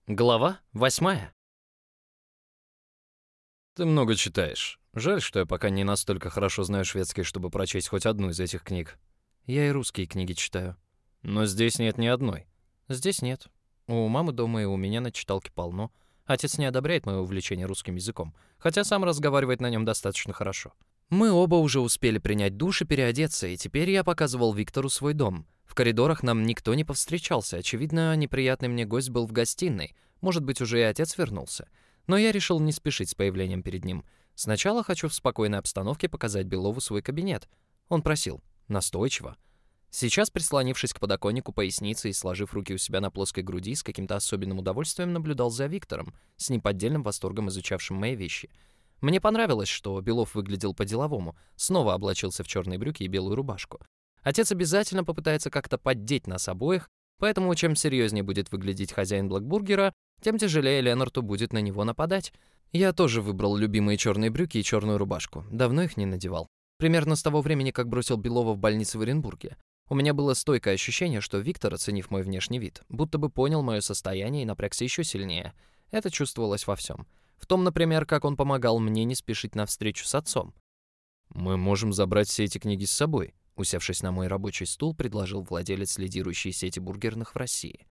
Глава 8. Ты много читаешь. Жаль, что я пока не настолько хорошо знаю шведский, чтобы прочесть хоть одну из этих книг. Я и русские книги читаю. Но здесь нет ни одной. Здесь нет. У мамы дома и у меня на читалке полно. Отец не одобряет мое увлечение русским языком, хотя сам разговаривает на нем достаточно хорошо. Мы оба уже успели принять душ и переодеться, и теперь я показывал Виктору свой дом. В коридорах нам никто не повстречался. Очевидно, неприятный мне гость был в гостиной. Может быть, уже и отец вернулся. Но я решил не спешить с появлением перед ним. Сначала хочу в спокойной обстановке показать Белову свой кабинет. Он просил. Настойчиво. Сейчас, прислонившись к подоконнику поясницей и сложив руки у себя на плоской груди, с каким-то особенным удовольствием наблюдал за Виктором, с неподдельным восторгом изучавшим мои вещи. Мне понравилось, что Белов выглядел по-деловому, снова облачился в черные брюки и белую рубашку. Отец обязательно попытается как-то поддеть нас обоих, поэтому чем серьезнее будет выглядеть хозяин Блэкбургера, тем тяжелее Ленарту будет на него нападать. Я тоже выбрал любимые черные брюки и черную рубашку. Давно их не надевал. Примерно с того времени, как бросил Белова в больнице в Оренбурге. У меня было стойкое ощущение, что Виктор, оценив мой внешний вид, будто бы понял мое состояние и напрягся еще сильнее. Это чувствовалось во всем. В том, например, как он помогал мне не спешить на встречу с отцом. Мы можем забрать все эти книги с собой. Усевшись на мой рабочий стул, предложил владелец лидирующей сети бургерных в России.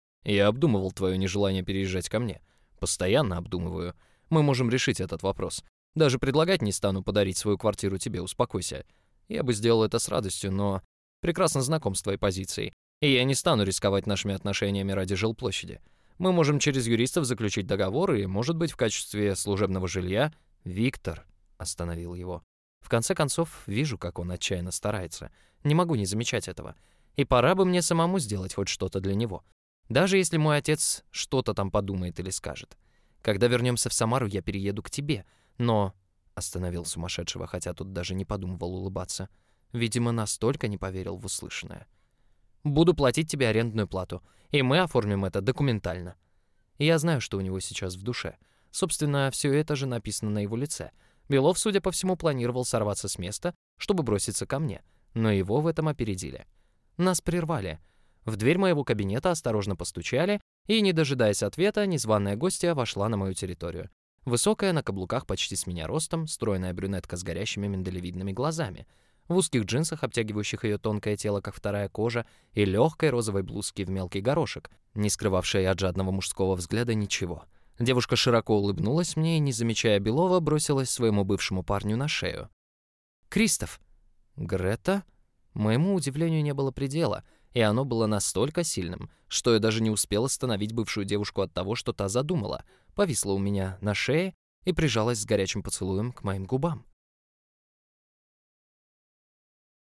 Я обдумывал твое нежелание переезжать ко мне. Постоянно обдумываю. Мы можем решить этот вопрос. Даже предлагать не стану подарить свою квартиру тебе, успокойся. Я бы сделал это с радостью, но прекрасно знаком с твоей позицией. И я не стану рисковать нашими отношениями ради жилплощади. Мы можем через юристов заключить договор и, может быть, в качестве служебного жилья... Виктор остановил его. В конце концов, вижу, как он отчаянно старается. Не могу не замечать этого. И пора бы мне самому сделать хоть что-то для него. Даже если мой отец что-то там подумает или скажет. Когда вернемся в Самару, я перееду к тебе. Но... Остановил сумасшедшего, хотя тут даже не подумывал улыбаться. Видимо, настолько не поверил в услышанное. Буду платить тебе арендную плату, и мы оформим это документально. Я знаю, что у него сейчас в душе. Собственно, все это же написано на его лице. Белов, судя по всему, планировал сорваться с места, чтобы броситься ко мне, но его в этом опередили. Нас прервали. В дверь моего кабинета осторожно постучали, и, не дожидаясь ответа, незваная гостья вошла на мою территорию. Высокая, на каблуках почти с меня ростом, стройная брюнетка с горящими миндалевидными глазами, в узких джинсах, обтягивающих ее тонкое тело, как вторая кожа, и легкой розовой блузке в мелкий горошек, не скрывавшей от жадного мужского взгляда ничего. Девушка широко улыбнулась мне и, не замечая Белова, бросилась своему бывшему парню на шею. «Кристоф!» «Грета?» Моему удивлению не было предела, и оно было настолько сильным, что я даже не успел остановить бывшую девушку от того, что та задумала, повисла у меня на шее и прижалась с горячим поцелуем к моим губам.